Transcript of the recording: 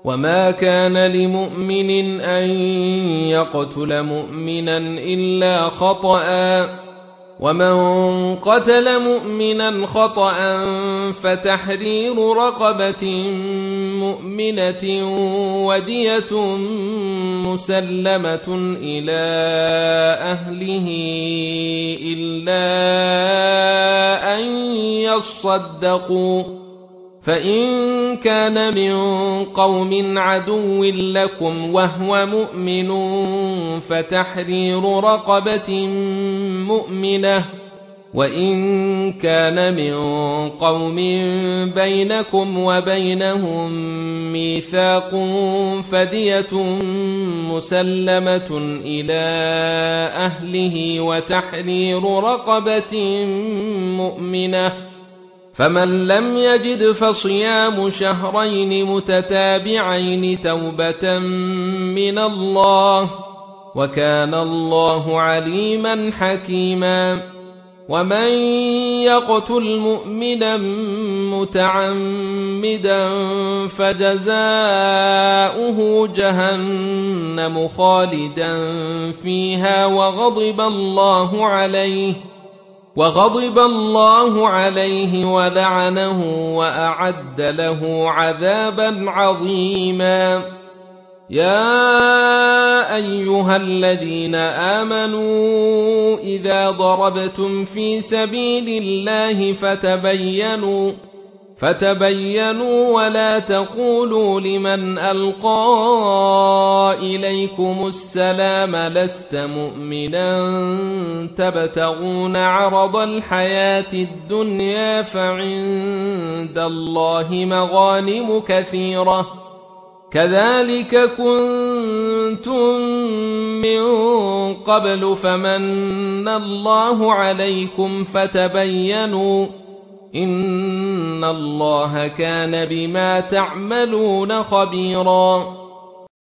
وما كان لمؤمن أن يقتل مؤمنا إلا خطأ ومن قتل مؤمنا خطأ فتحرير رقبة مؤمنة ودية مسلمة إلى أهله إلا أن يصدقوا فإن كان من قوم عدو لكم وهو مؤمن فتحرير رقبة مؤمنة وإن كان من قوم بينكم وبينهم ميثاق فدية مسلمة إلى أهله وتحرير رقبة مؤمنة فمن لم يجد فصيام شهرين متتابعين توبة من الله وكان الله عليما حكيما ومن يقتل مؤمنا متعمدا فجزاؤه جهنم خالدا فيها وغضب الله عليه ولعنه وأعد له عذابا عظيما يا أيها الذين آمنوا إذا ضربتم في سبيل الله فتبينوا ولا تقولوا لمن ألقى إليكم السلام لست مؤمنا تبتغون عرض الحياة الدنيا فعند الله مغانم كثيرة كذلك كنتم من قبل فمن الله عليكم فتبينوا إن الله كان بما تعملون خبيرا